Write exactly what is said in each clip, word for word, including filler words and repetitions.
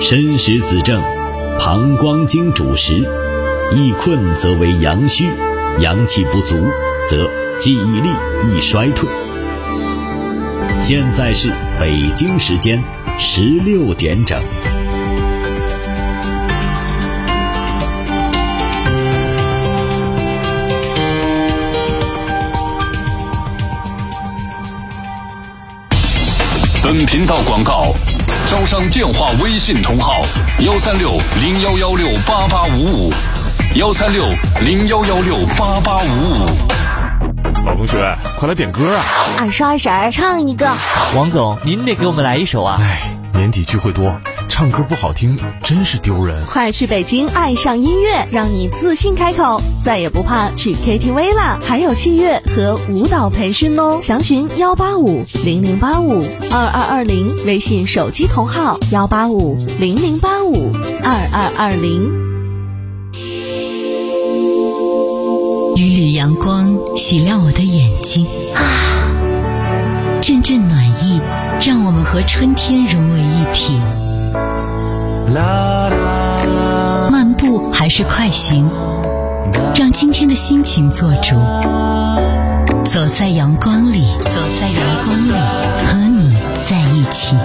申时子正，膀胱经主食，易困则为阳虚，阳气不足则记忆力易衰退。现在是北京时间十六点整。 本频道广告，招商电话微信同号幺三六零幺幺六八八五五，幺三六零幺幺六八八五五。 老同学，快来点歌啊！ 二十二婶唱一个。 王总，您得给我们来一首啊！ 哎，年底聚会多，唱歌不好听真是丢人。 快去北京爱上音乐，让你自信开口，再也不怕去 K T V 啦！还有器乐和舞蹈培训哦，详询幺八五零零八五二二二零，微信手机同号幺八五零零八五二二二零。 缕缕阳光洗亮我的眼睛啊，阵阵暖意让我们和春天融为一体。漫步还是快行，让今天的心情做主。走在阳光里，走在阳光里，和你在一起。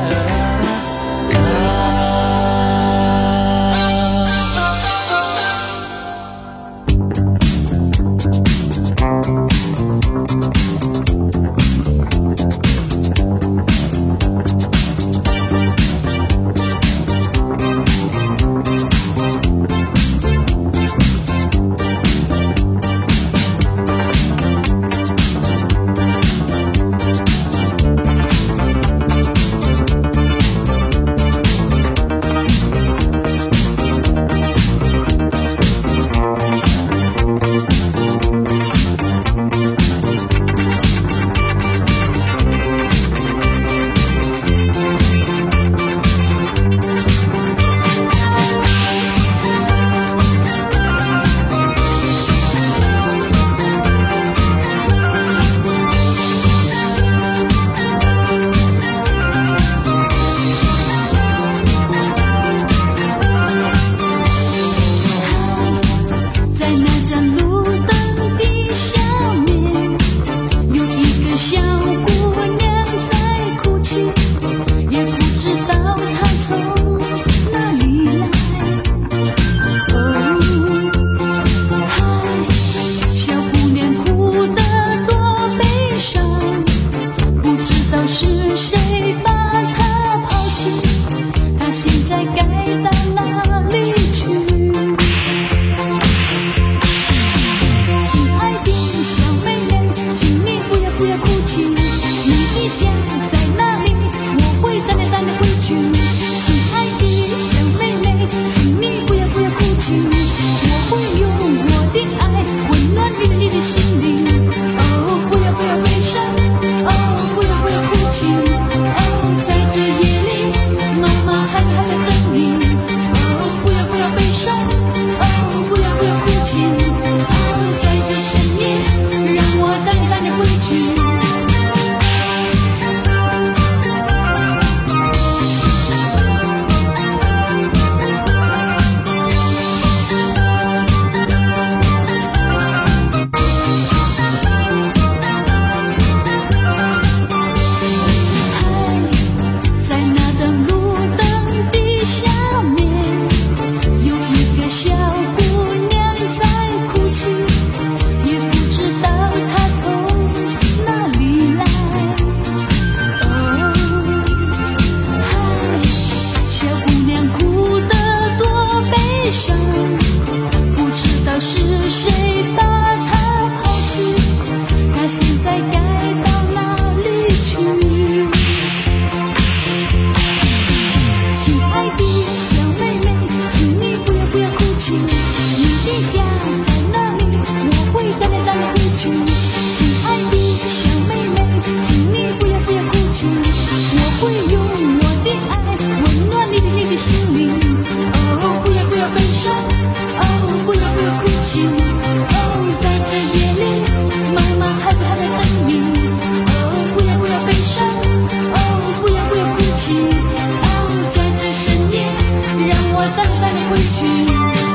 带你带你回去。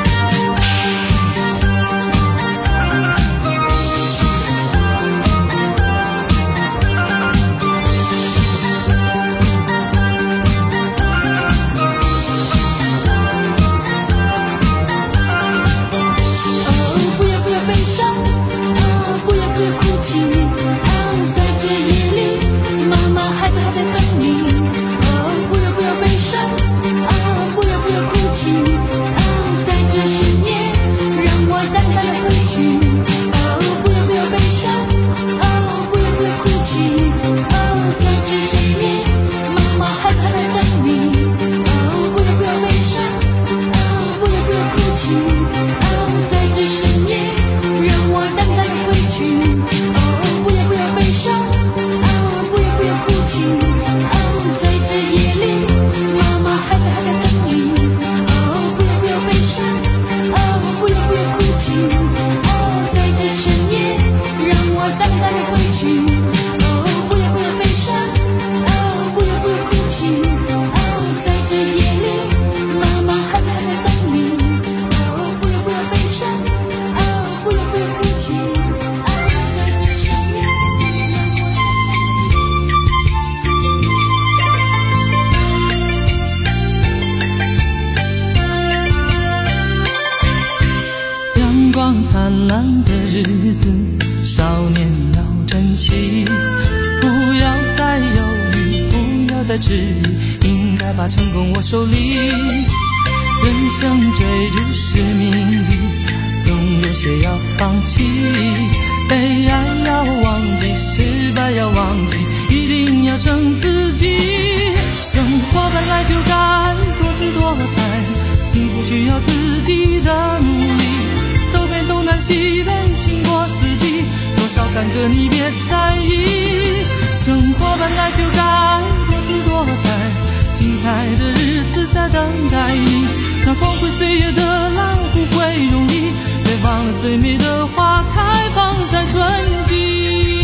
灿烂的日子，少年要珍惜，不要再犹豫，不要再迟疑，应该把成功握手里。人生追逐是命运，总有些要放弃，被爱要忘记，失败要忘记，一定要胜自己。生活本来就该多姿多彩，幸福需要自己的努力，走遍东南西北，经过四季，多少坎坷你别在意。生活本来就该多姿多彩，精彩的日子在等待你。那光辉岁月的浪不会容易，别忘了最美的花开放在春季。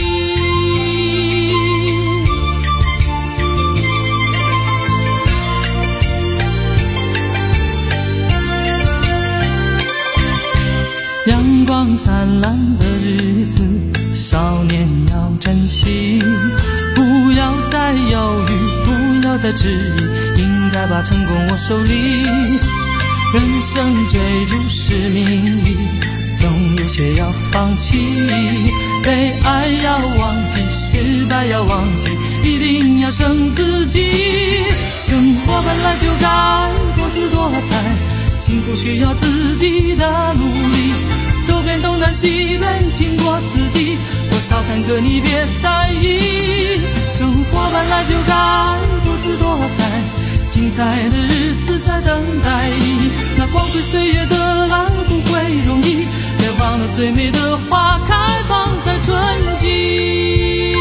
阳光灿烂的日子，少年要珍惜，不要再犹豫，不要再迟疑，应该把成功握手里。人生追逐是命运，总有些要放弃，被爱要忘记，失败要忘记，一定要胜自己。生活本来就该多姿多彩，幸福需要自己的努力，走遍东南西北，经过四季，多少坎坷你别在意。生活本来就该多姿多彩，精彩的日子在等待你。那光辉岁月的浪不会容易，别忘了最美的花开放在春季。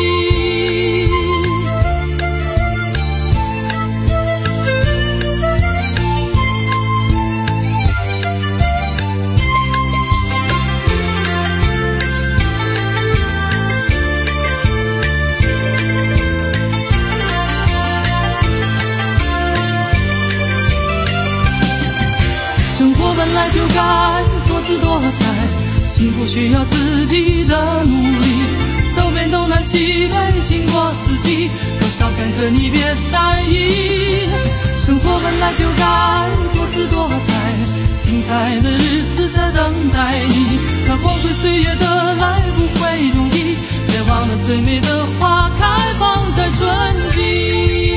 生活本来就该多姿多彩，幸福需要自己的努力，走遍东南西北，经过四季，多少坎坷你别在意。生活本来就该多姿多彩，精彩的日子在等待你。那光辉岁月的来不会容易，别忘了最美的花开放在春季。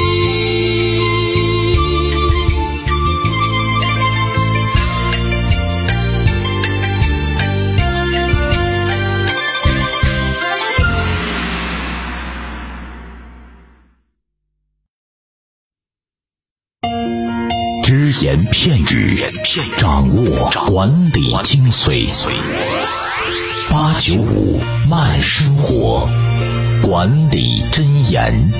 只言片语，掌握管理精髓。八九五慢生活，管理箴言。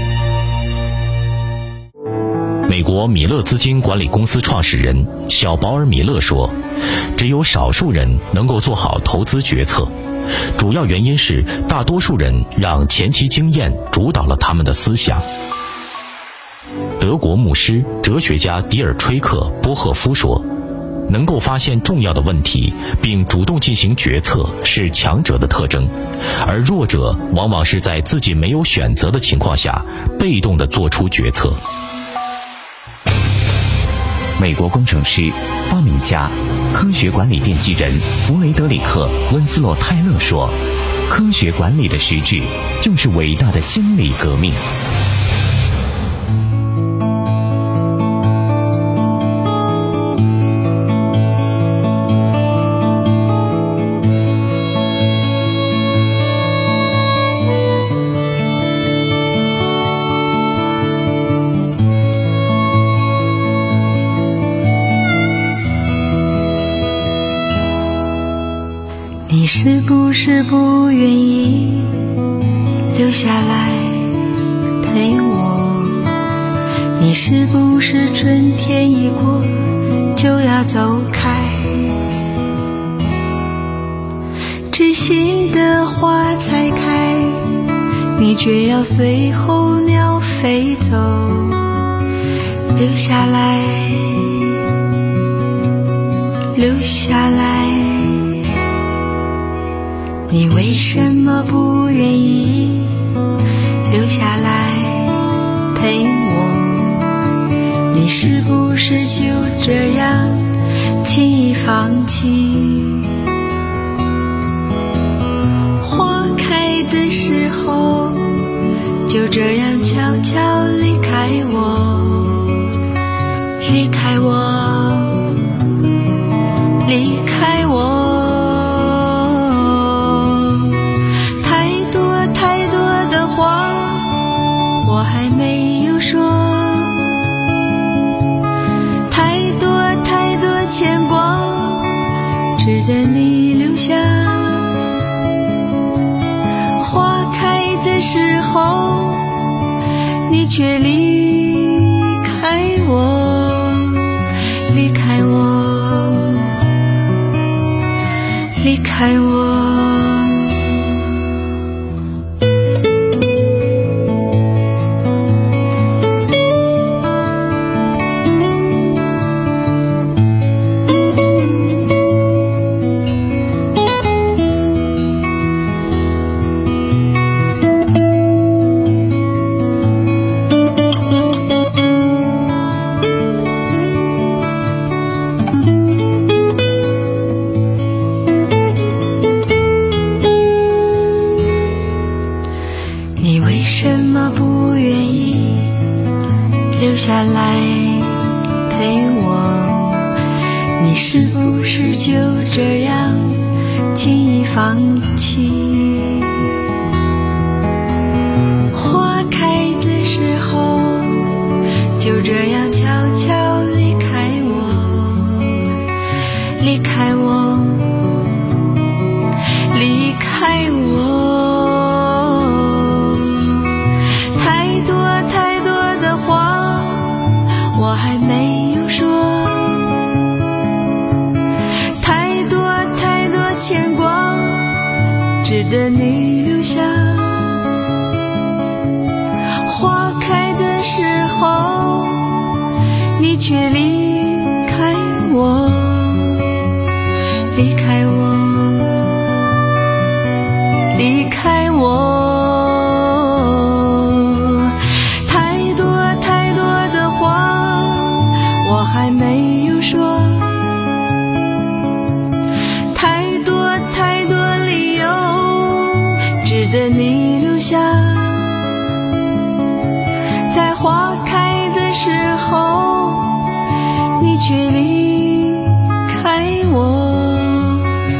美国米勒资金管理公司创始人小保尔·米勒说，只有少数人能够做好投资决策，主要原因是大多数人让前期经验主导了他们的思想。 德国牧师、哲学家迪尔吹克·波赫夫说，能够发现重要的问题并主动进行决策是强者的特征，而弱者往往是在自己没有选择的情况下被动地做出决策。 美国工程师、发明家、科学管理奠基人弗雷德里克·温斯洛·泰勒说，科学管理的实质就是伟大的心理革命。 你是不是不愿意留下来陪我？你是不是春天一过就要走开？知心的花才开，你却要随候鸟飞走。留下来，留下来，你为什么不愿意留下来陪我？你是不是就这样轻易放弃？花开的时候就这样悄悄离开我，离开我，离开我。值得你留下，花开的时候你却离开我，离开我，离开我。你为什么不愿意留下来陪我？你是不是就这样轻易放弃？花开的时候就这样悄悄离开我，离开我，离开我。我还没有说，太多太多牵挂值得你留下。花开的时候你却离开我，离开我，离开我。还没有说，太多太多理由值得你留下。在花开的时候你却离开我，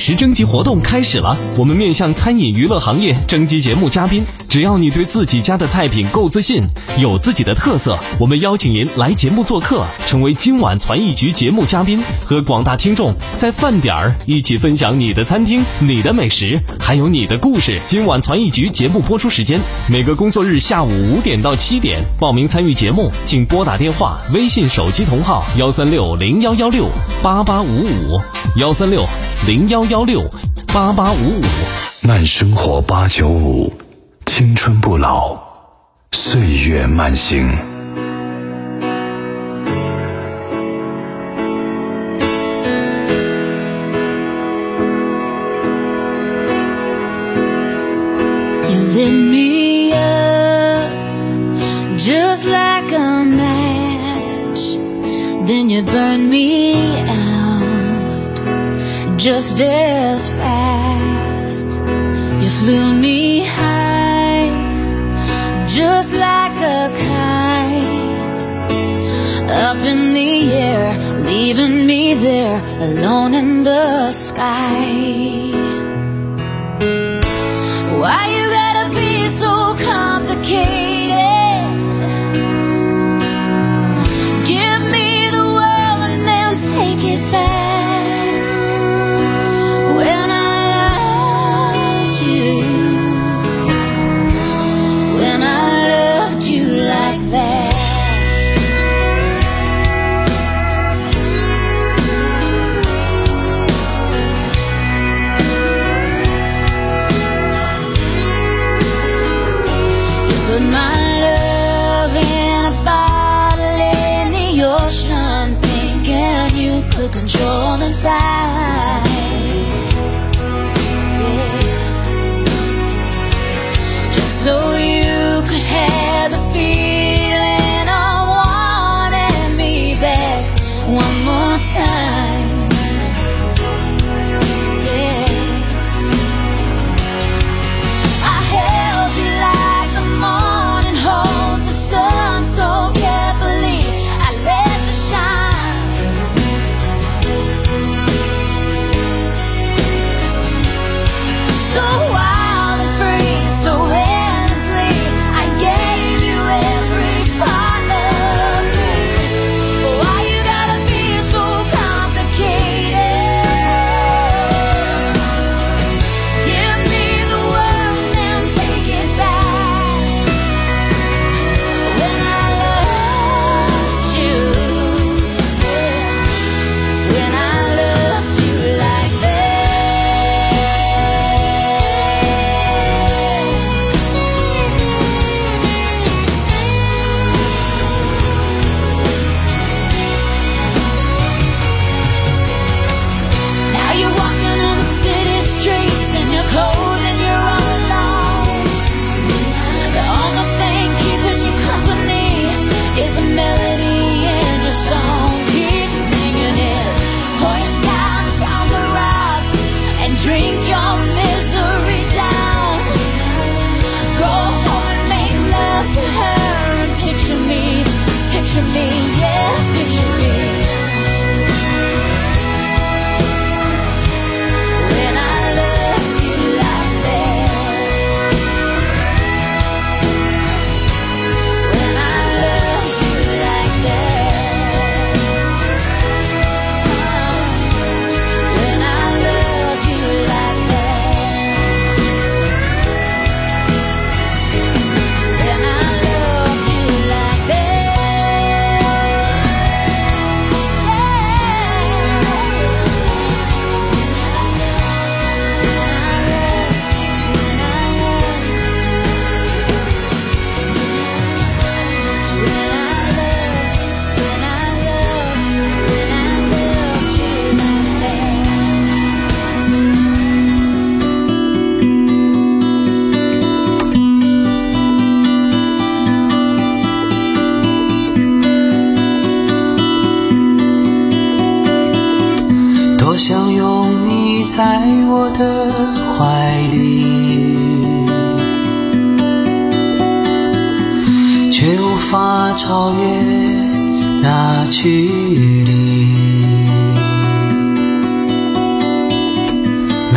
食征集活动开始了，我们面向餐饮娱乐行业征集节目嘉宾，只要你对自己家的菜品够自信，有自己的特色，我们邀请您来节目做客，成为今晚传艺局节目嘉宾，和广大听众在饭点儿一起分享你的餐厅、你的美食，还有你的故事。今晚传艺局节目播出时间每个工作日下午五点到七点，报名参与节目请拨打电话、微信手机同号幺三六零幺幺六八八五五幺三六零幺幺六八八五五。 慢生活八九五，青春不老，岁月慢行。 Lit me up just like a match, then you burn me out just as fast. You flew me high just like a kite, up in the air, leaving me there alone in the sky. Why you gotta be so complicated? Give me the world and then take it back. When I loved you, when I loved you like that. Put my love in a bottle in the ocean, thinking you could control the tide. Yeah. Just so you could have the feeling of wanting me back one more time.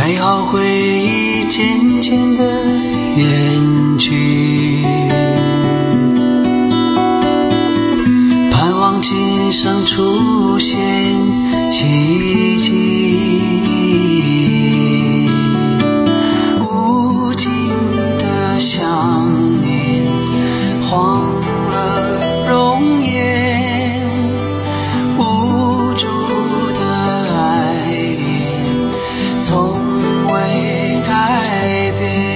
美好回忆渐渐的远去，盼望今生出现奇迹，无尽的想念荒了容颜，无助的爱恋从未改变。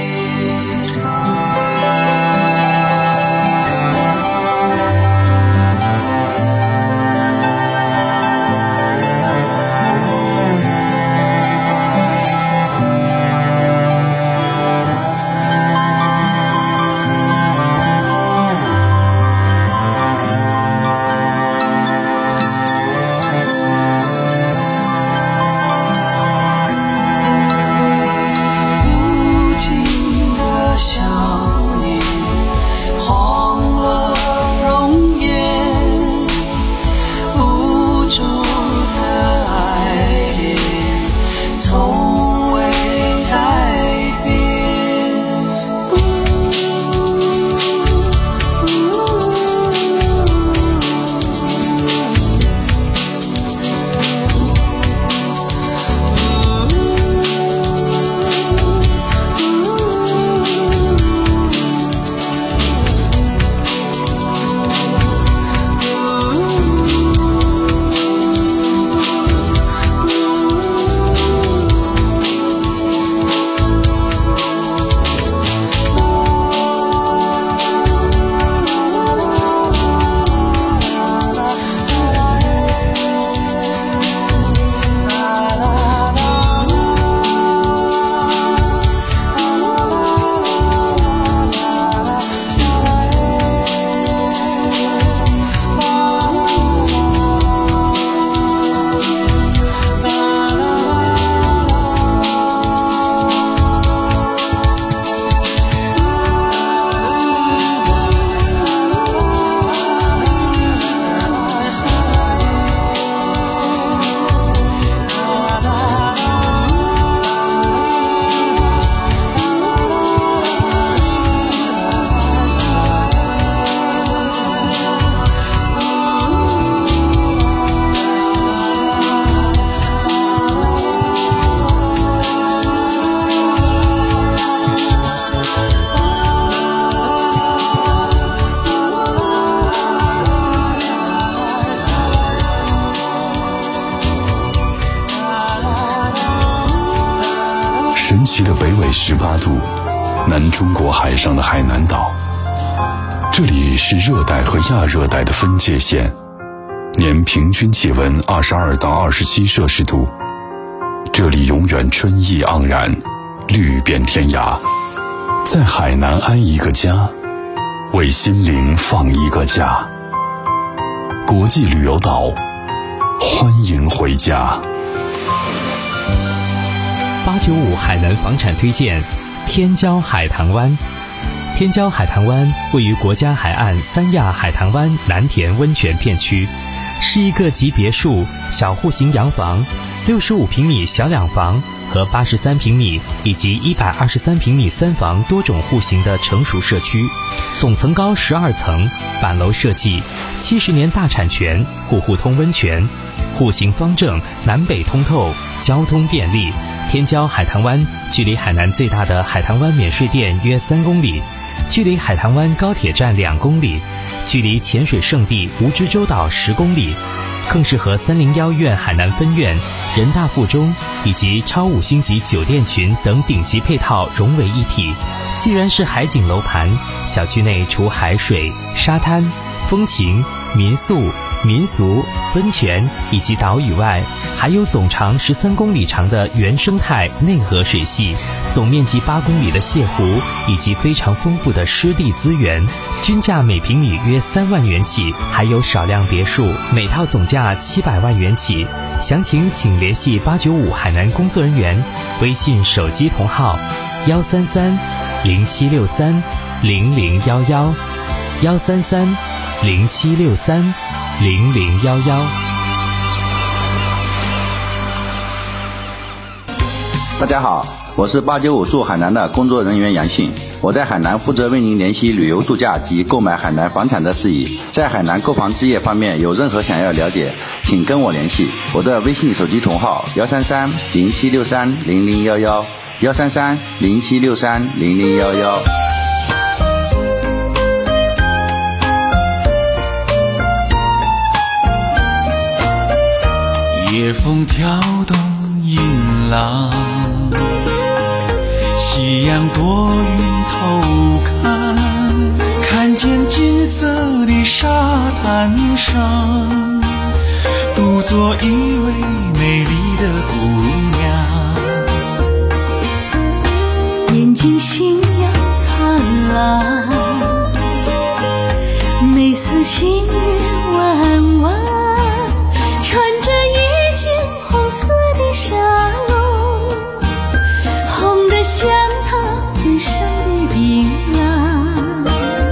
神奇的北纬十八度，南中国海上的海南岛，这里是热带和亚热带的分界线，年平均气温二十二到二十七摄氏度。这里永远春意盎然，绿遍天涯。在海南安一个家，为心灵放一个假。国际旅游岛，欢迎回家。 八九五海南房产推荐天骄海棠湾。天骄海棠湾位于国家海岸三亚海棠湾南田温泉片区，是一个集别墅、小户型洋房、六十五平米小两房和八十三平米以及一百二十三平米三房多种户型的成熟社区，总层高十二层，板楼设计，七十年大产权，户户通温泉，户型方正，南北通透，交通便利。天骄海棠湾距离海南最大的海棠湾免税店约三公里，距离海棠湾高铁站两公里，距离潜水圣地蜈支洲岛十公里，更是和三零幺院海南分院、人大附中以及超五星级酒店群等顶级配套融为一体。既然是海景楼盘，小区内除海水、沙滩、风情、民宿、民俗、温泉以及岛屿外，还有总长十三公里长的原生态内河水系，总面积八公里的泻湖，以及非常丰富的湿地资源，均价每平米约三万元起，还有少量别墅，每套总价七百万元起。详情请联系八九五海南工作人员，微信手机同号幺三三零七六三零零幺幺幺三三零七六三零零幺幺。 大家好，我是八九五驻海南的工作人员杨信，我在海南负责为您联系旅游度假及购买海南房产的事宜。在海南购房置业方面有任何想要了解，请跟我联系，我的微信手机同号幺三三零七六三零零幺幺幺三三零七六三零零幺幺。 夜风挑动银浪，夕阳躲云偷看，看见金色的沙滩上，独坐一位美丽的姑娘，眼睛星耀灿烂，眉似新月弯弯，穿着一件红色的纱笼，红得像她嘴上的槟榔。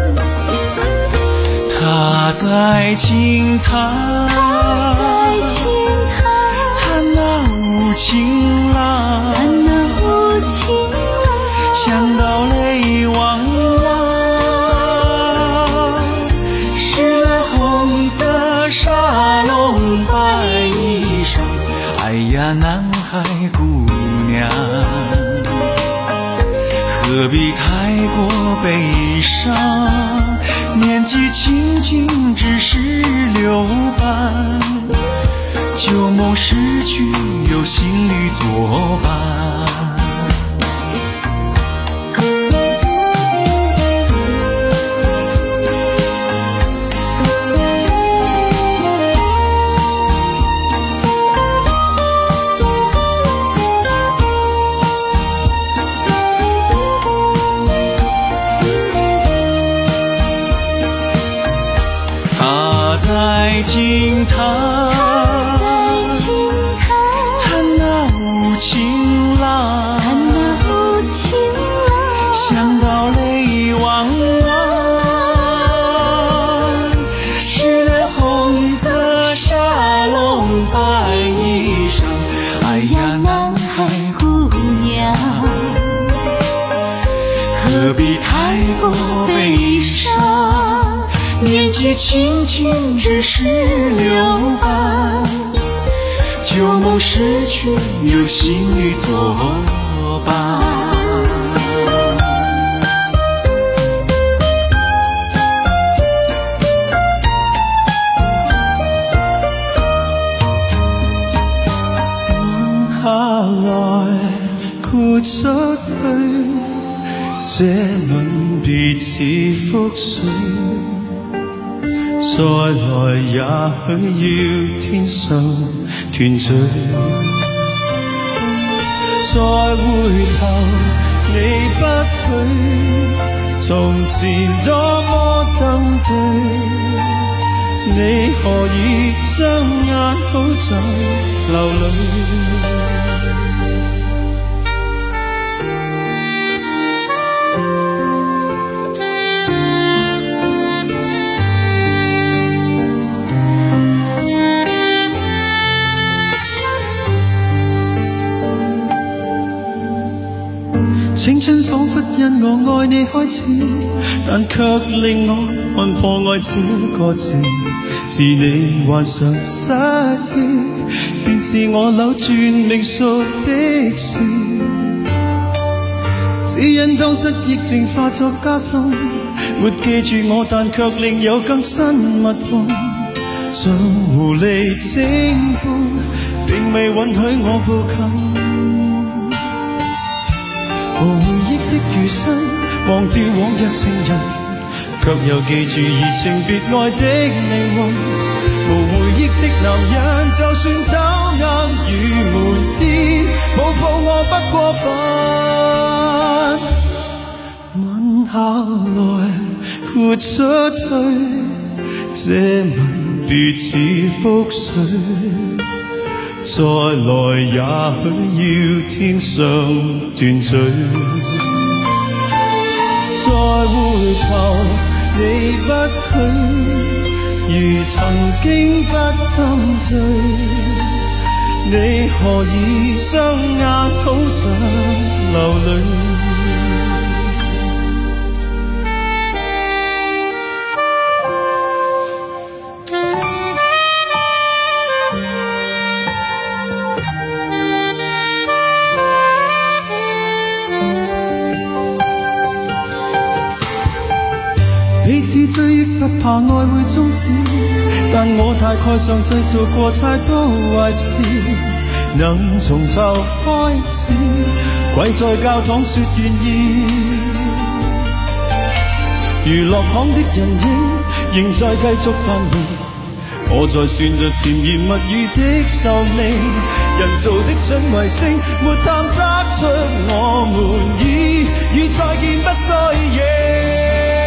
她在轻弹， 她在轻弹， 弹那无情郎， 弹那无情郎， 想到泪汪汪，湿了红色纱笼白衣裳。哎呀，南海姑娘，何必太过悲伤？年纪轻轻只是六半，旧梦逝去有新侣作伴。在轻弹， 在轻弹， 弹那无情郎， 弹那无情郎， 想到泪汪汪，湿了红色纱笼白衣裳。哎呀，南海姑娘，何必太过悲伤？年纪轻轻只是六半，旧梦逝去有新侣作伴。吻下來豁出去，這吻別似覆水，再來也許要天上團聚，再回頭你不許，從前多麼登對，你何以雙眼好像流淚？青春仿佛因我愛你開始，但卻令我看破愛這個字。是你患上失憶，便是我扭轉命數的事。只因當失憶症化作加深，沒記住我，但卻另有更新密運。像狐狸精般，並未允許我步近。無回憶的餘生，忘掉往日情人，卻又記住移情別愛的命運。無回憶的男人，就算抖眼與門邊，抱抱我不過分。吻下來豁出去，這吻別似覆水。再來也許要天上團聚，再回頭你不許，如曾經不登對， 你何以雙眼好像流淚？彼此追憶不怕愛會終止，但我大概上世做過太多壞事，能從頭開始，跪在教堂說願意。娛樂巷的人影仍在繼續繁榮，我在算着甜言蜜語的壽命，人造的準衛星沒探測出我們已已再見不再認。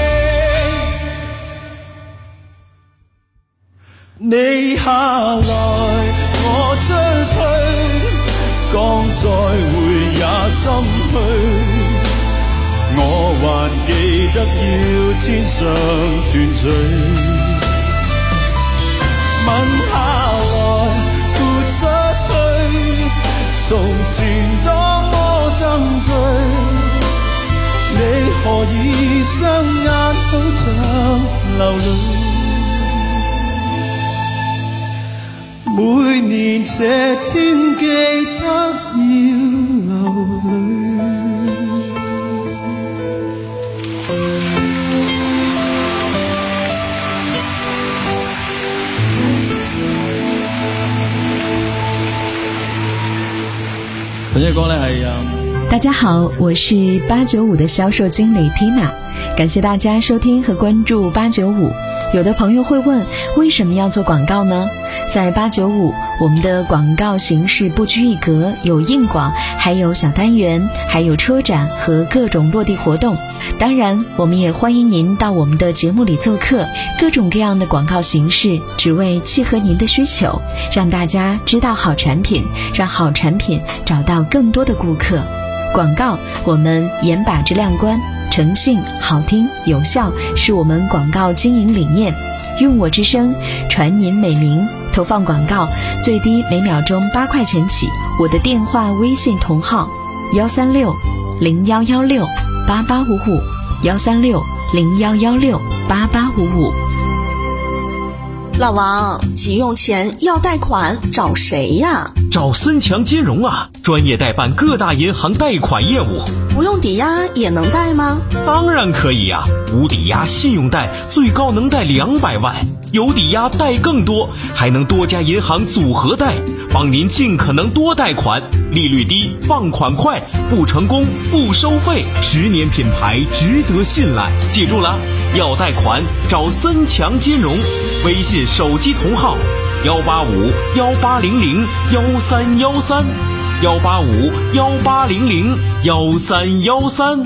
你下來我追退，剛再會也心虛，我還記得要天上團聚，吻下來豁出去，從前多麼登對，你何以雙眼好像流淚？每年這天記得要流淚。 本隻歌呢係誒， 大家好，我是八九五的銷售經理 Tina， 感謝大家收聽和關注八九五。有的朋友會問，為什麼要做廣告呢？在八九五，我們的廣告形式不拘一格，有硬廣，還有小單元，還有車展和各種落地活動。當然，我們也歡迎您到我們的節目裡做客，各種各樣的廣告形式，只為契合您的需求，讓大家知道好產品，讓好產品找到更多的顧客。廣告，我們嚴把質量關，誠信、好聽、有效，是我們廣告經營理念。用我之聲傳您美名，投放廣告最低每秒鐘八塊錢起。我的電話微信同號幺三六零幺幺六八八五五，幺三六零幺幺六八八五五。 老王，急用錢要貸款找誰呀？ 找森強金融啊，專業代辦各大銀行貸款業務。 不用抵押也能貸嗎？ 當然可以啊，無抵押信用貸最高能貸兩百萬，有抵押貸更多，還能多家銀行組合貸，幫您盡可能多貸款，利率低，放款快，不成功不收費，十年品牌值得信賴。記住了，要貸款找森強金融，微信手機同號幺八五幺八零零幺三幺三，幺八五幺八零零幺三幺三。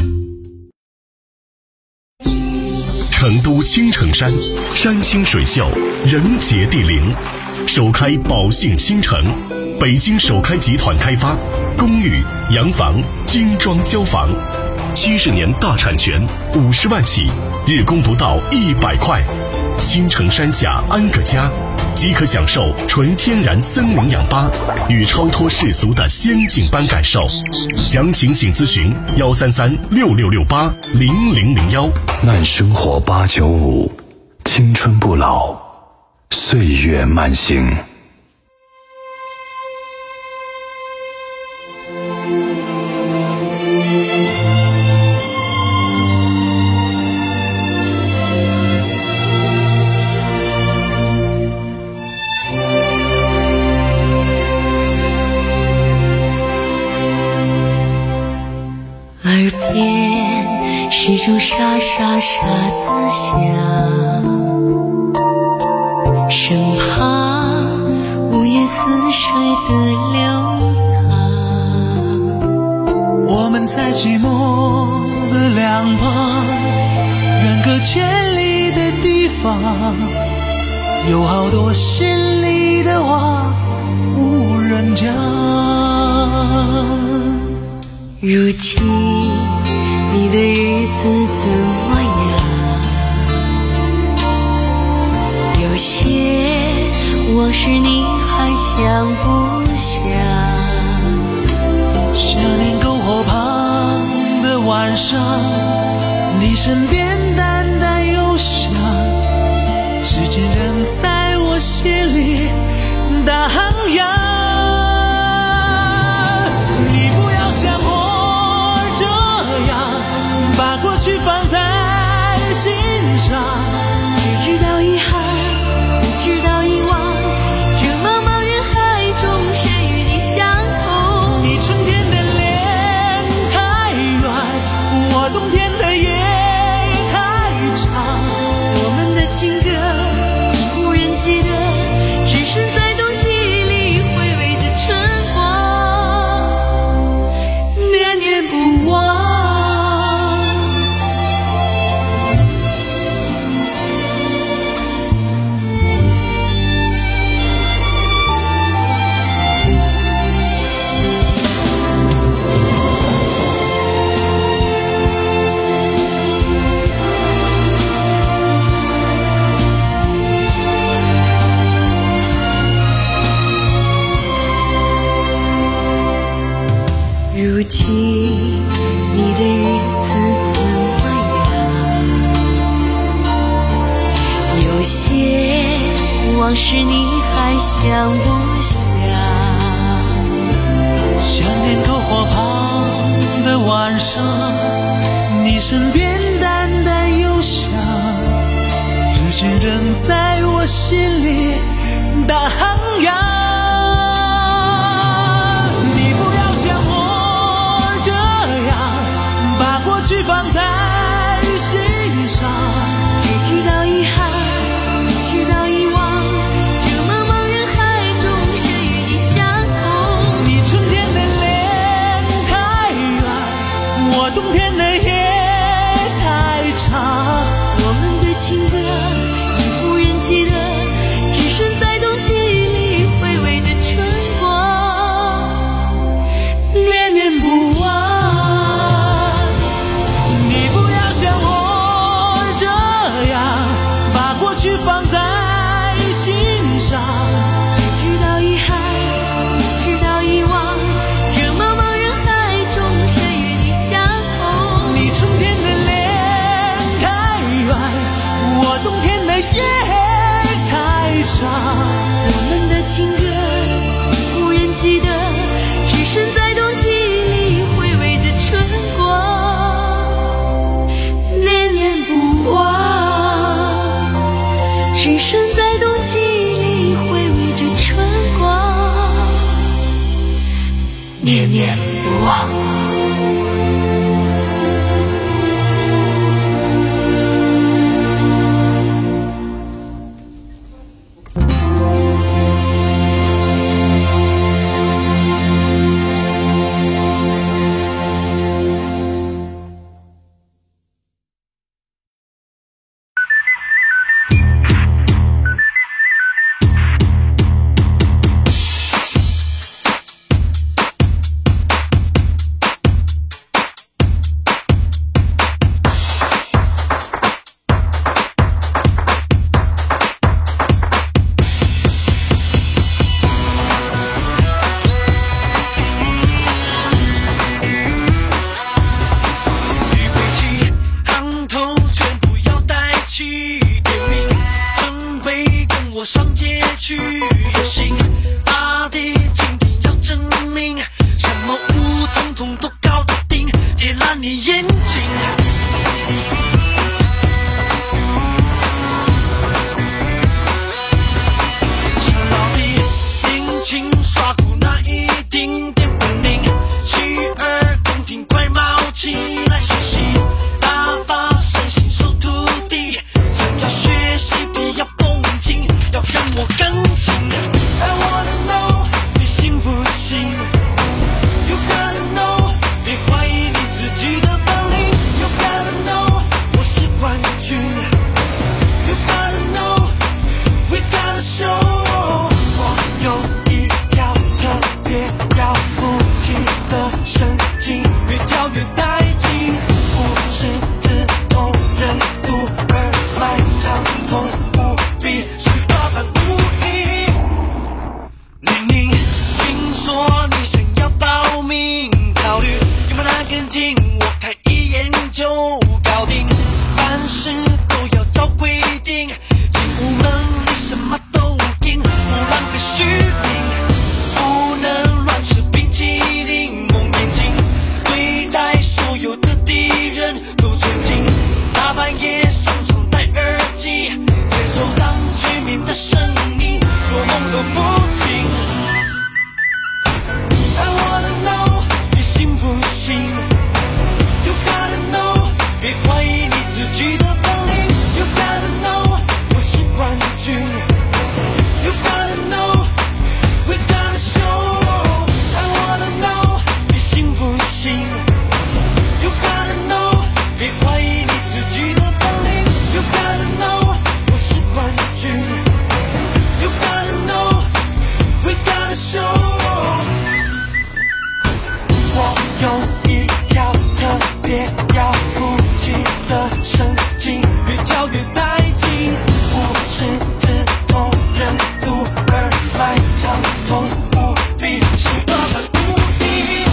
成都青城山，山清水秀，人杰地灵，首開寶信新城，北京首開集團開發，公寓、洋房、精裝交房，七十年大產權，五十萬起，日供不到一百塊。青城山下安個家，即可享受純天然森林氧吧與超脫世俗的仙境般感受。詳情請諮詢幺三三六六六八零零零幺。 慢生活八九五，青春不老，岁月慢行。 耳边始终沙沙沙的响，身旁无言似水的流淌。 我们在寂寞的两旁，远隔千里的地方，有好多心里的话无人讲。 如今你的日子怎么样？有些往事你还想不想？ 晚上，你身边淡淡忧伤，时间仍在我心里荡漾。你不要像我这样把过去放在心上， 只知道遗憾，不知道遗忘，这茫茫人海中谁与你相同？ 你春天的脸太远，我冬天的夜太长， 我们的情歌已无人记得，只身在冬季里回味着春光，念念不忘。如今你的日子怎么样？有些往事你还想不想？ 想念篝火旁的晚上，你身边淡淡忧伤，至今仍在我心里荡漾。去放在心上， 只知道遗憾，不知道遗忘，这茫茫人海中谁与你相同？ 你春天的脸太远，我冬天的夜太长， 我们的情歌已无人记得，只身在冬季里回味着春光，念念不忘。 放在心上， 只知道遗憾，不知道遗忘，这茫茫人海中谁与你相同？ 你春天的脸太远，我冬天的夜太长， 我们的情歌已无人记得，只身在冬季里回味着春光，念念不忘。只身在冬季里回味着春光，念念不忘。 神经越跳越带劲，不是自动任督而来，畅通无比，是八般无敌。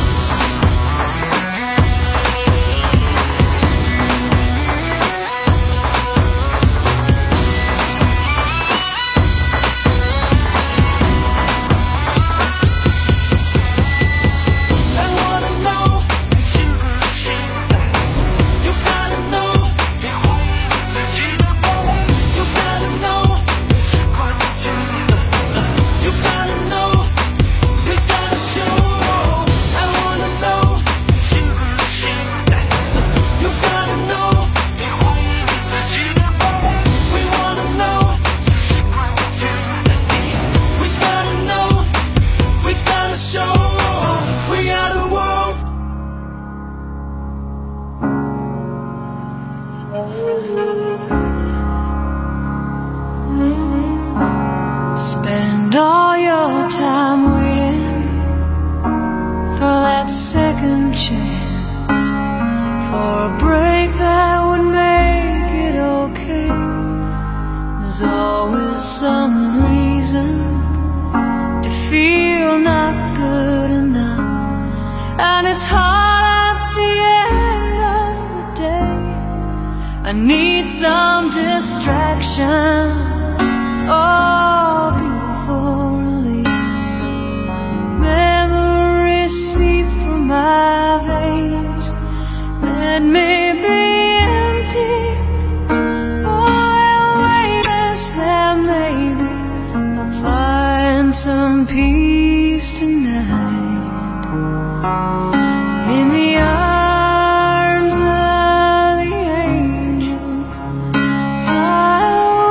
Spend all your time waiting for that second chance, for a break that would make it okay. There's always some reason to feel not good enough, and it's hard at the end of the day. I need some distraction. Oh, beautiful release. Memories seep from my veins. Let me be empty. Oh, and wait and maybe I'll find some peace tonight. In the arms of the angel, fly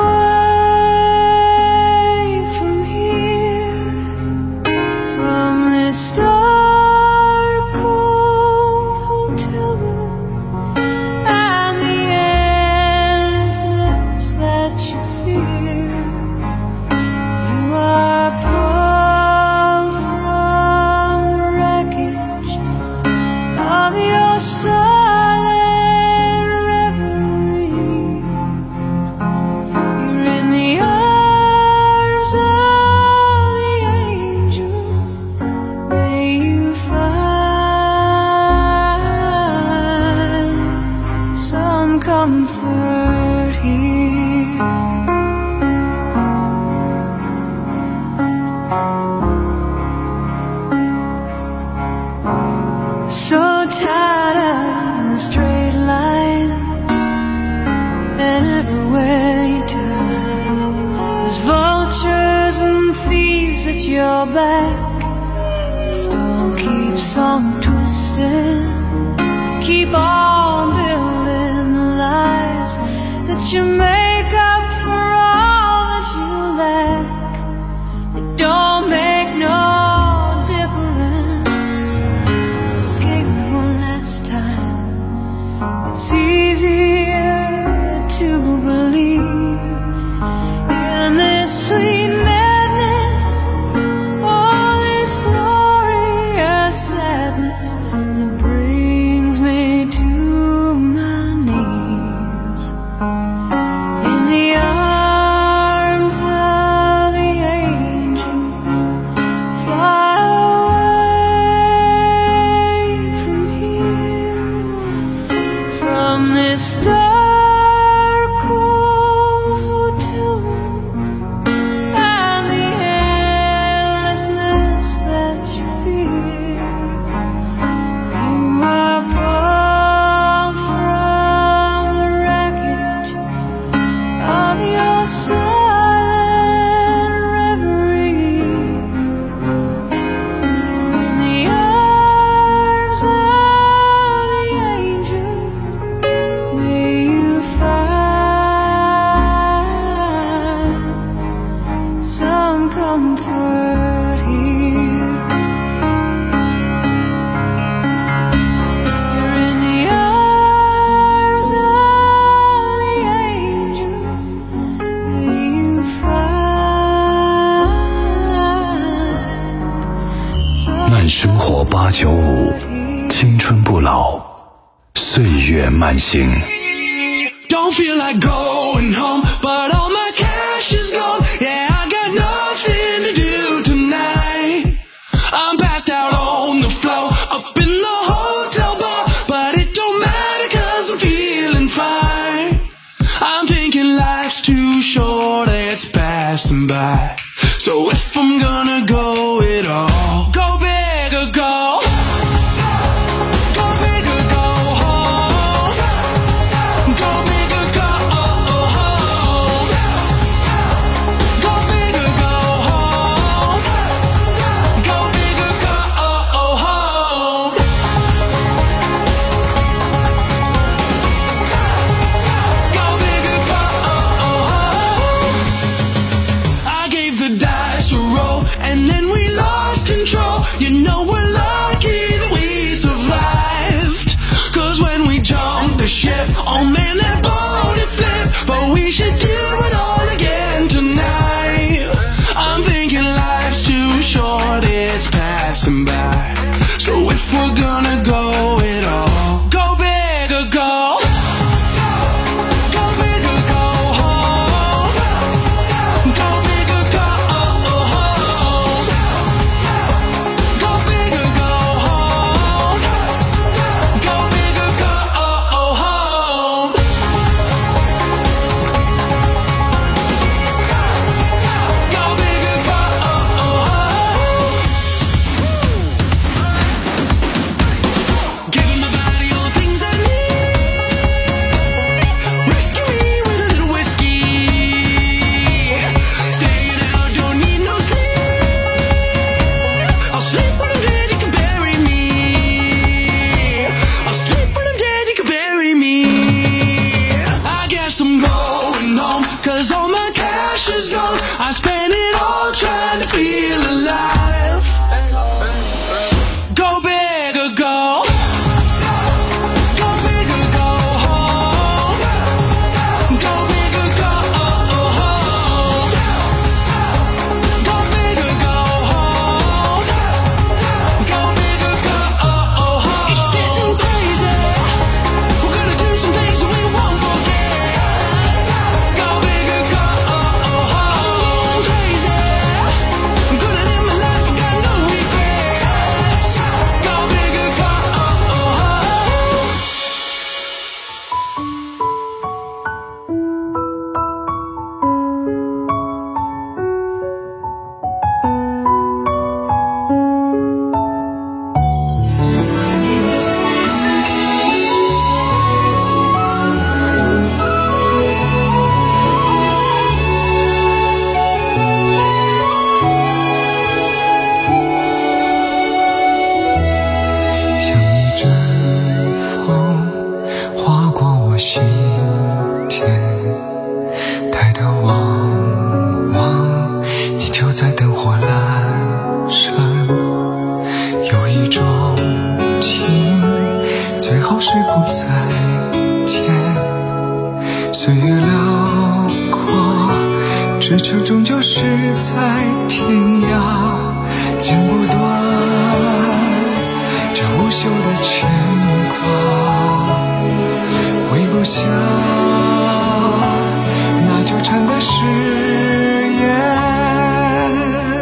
comfort here. So tired of the straight line, and everywhere you turn there's vultures and thieves at your back. The storm keeps on twisting, keep on building the lies that you make up for all that you lack. It don't make no difference. Escape one last time. It's easier to believe in this sweet madness, all this glorious sadness that brings me to my knees. In the arms of the angel, fly away from here, from this dark cold hotel room and the endlessness that you fear. You are pulled from the wreckage of your silent reverie, and in the arms of the angel, may you find some comfort here. You're in the arms of the angel, may you find 慢生活八九五，青春不老，岁月慢行。 don't feel like going home, but all my cash is gone. Yeah, I got nothing to do tonight. I'm passed out on the floor, up in the hotel bar, but it don't matter 'cause I'm feeling fine. I'm thinking life's too short, it's passing by. So if I'm gonna go it all, go big or go. You know we're lucky that we survived, 'cause when we jumped the ship, oh man, that boat it flipped. But we should do it all again tonight. I'm thinking life's too short, it's passing by. So if we're gonna go it all, go big or go. I spend it all trying to feel alive. Go big or go. Go big or go home. Go big or go home. Go big or go home. Go big or go home. It's getting crazy. We're gonna do some things that we won't forget. Go big or go home. Crazy. I'm gonna live my life, I got no regrets. Go big or go home. 像一阵风划过我心间，抬头望望，你就在灯火阑珊。有一种情，最好是不再见。岁月辽阔，追求终究是在天涯，剪不断这无休的牵挂，挥不下那纠缠的誓言。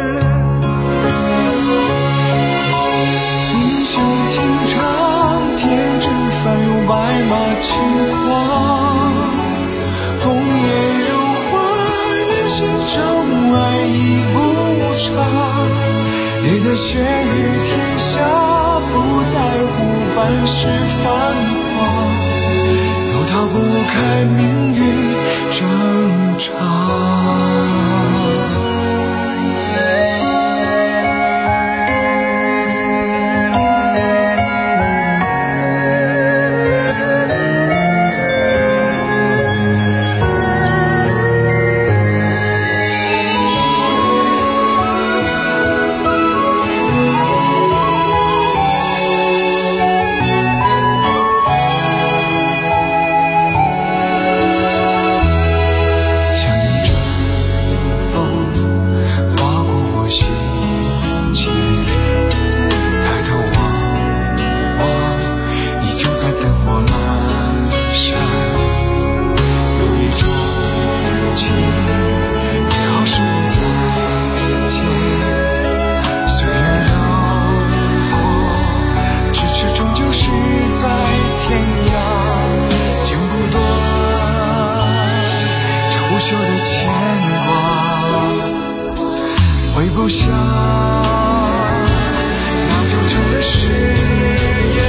英雄情长，天真翻入白马青黄，红颜如花，人心朝暮，爱已不长。烈的血与天下，不在乎半世繁华，都逃不开命运挣扎。 朽的牵挂，挥不下那纠缠的誓言。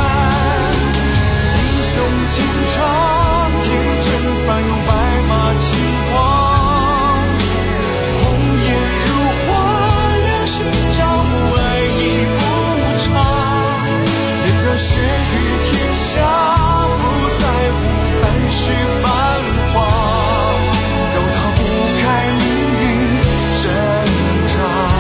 英雄情长，天真翻涌白马轻狂，红颜如花，两心朝暮，爱已不长。愿得雪与天下，不在乎半世繁华，都逃不开命运挣扎。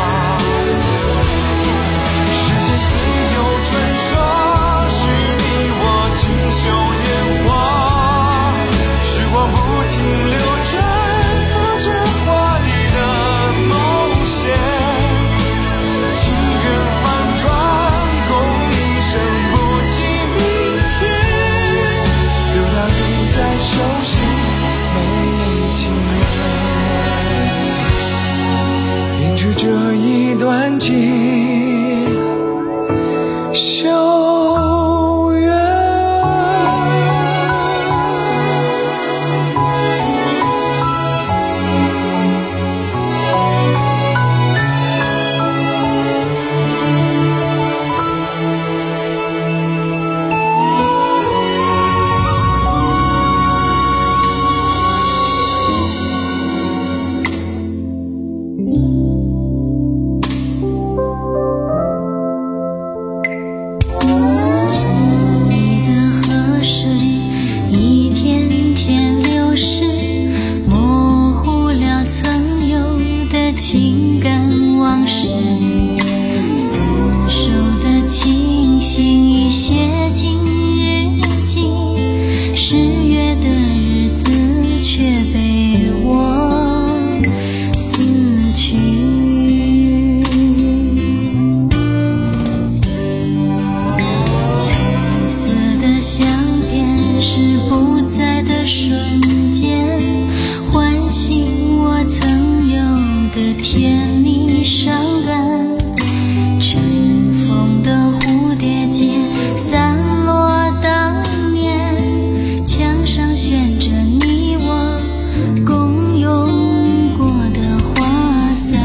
世间自有传说，是你我锦绣年华，时光不停流转，浮着华丽的梦线，情缘反转，共一生不及明天，留它印在手心眉间，编织这一段情修缘。 情感往事，厮守的情形已写进日记，十月的日子却被我撕去。褪色的相片是不在的瞬间，唤醒我曾有的甜蜜伤感，尘封的蝴蝶结散落当年，墙上悬着你我共用过的花伞。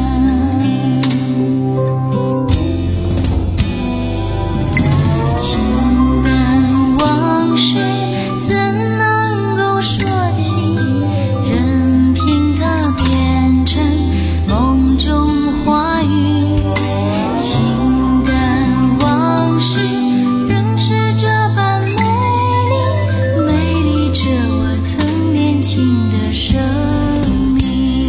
情感往事怎能够说起，任凭它变成梦中花语，情感往事仍是这般美丽，美丽着我曾年轻的生命。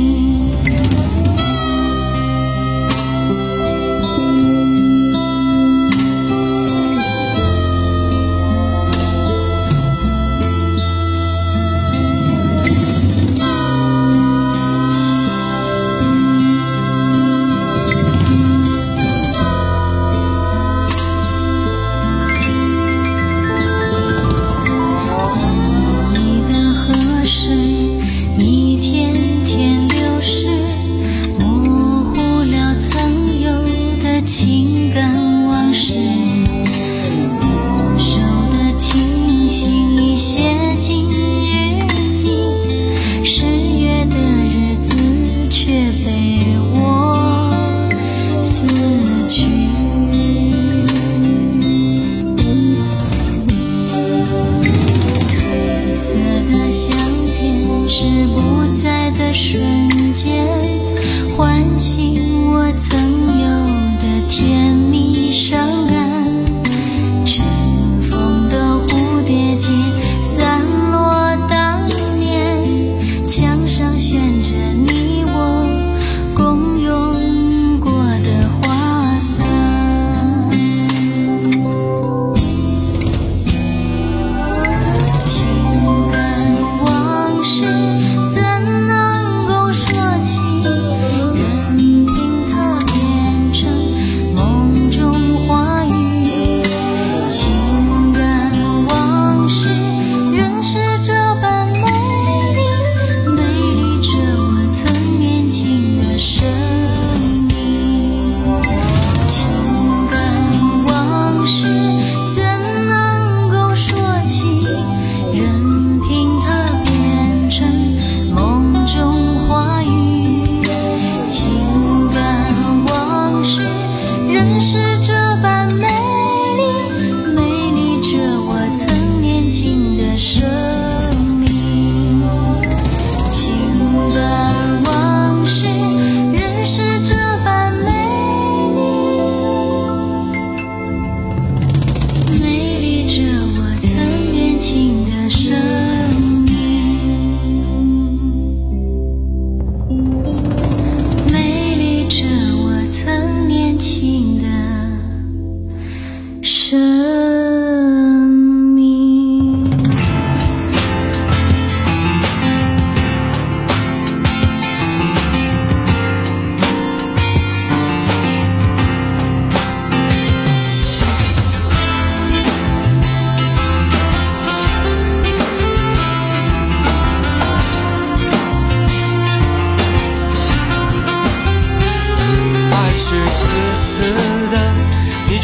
你的河水一天天流逝，模糊了曾有的情感往事，厮守的情形已写进日记，十月的日子却被我撕去。褪色的相片是不在的瞬间，唤醒我曾有的甜蜜伤感，尘封的蝴蝶结散落当年，墙上悬着你我共用过的花伞。情感往事怎能够说起，任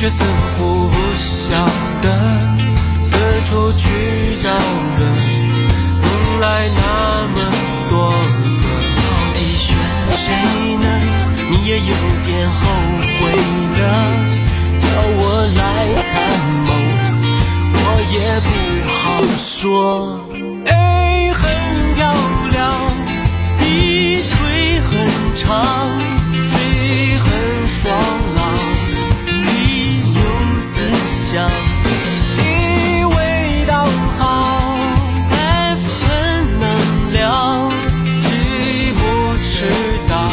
却似乎不晓得四处去找人，迎来那么多个，到底选谁呢？你也有点后悔了，叫我来参谋，我也不好说。哎，很漂亮，比腿很长，虽很爽朗，你有思想，你味道好， F 很能量， G 不迟到，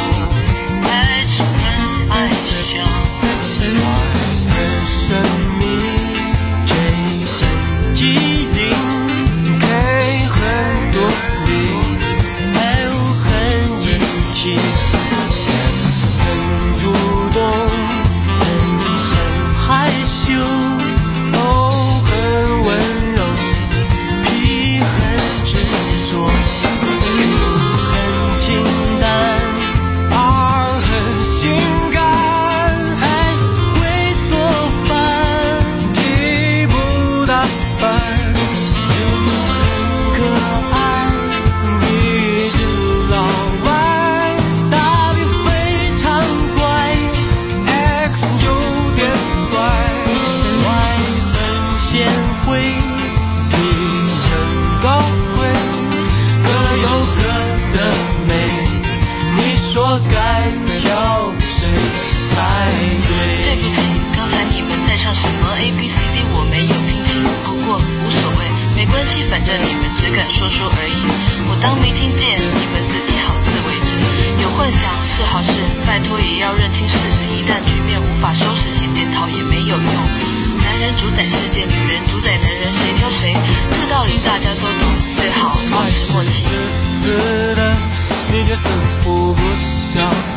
H 很爱笑， Y 很神秘， J 很机灵， K 很独立， L 很义气， M 很主动， N 很害羞， O 很温柔， P 很执着， Q 很清淡， R 很性感， S 会做饭， T 不打扮， U 很可爱， V 是老外， W 非常乖， X 有点怪， Y 很贤惠， Z 很高贵，各有各的美，你说该挑谁才对？ 对不起，刚才你们在唱什么 A B C D 我没有听清，不过无所谓，没关系，反正你们只敢说说而已，我当没听见，你们自己好自为之。有幻想是好事，拜托也要认清事实，一旦局面无法收拾，先检讨也没有用。男人主宰世界，女人主宰男人，谁挑谁？这道理大家都懂，最好保持默契。 自私的，你却似乎不晓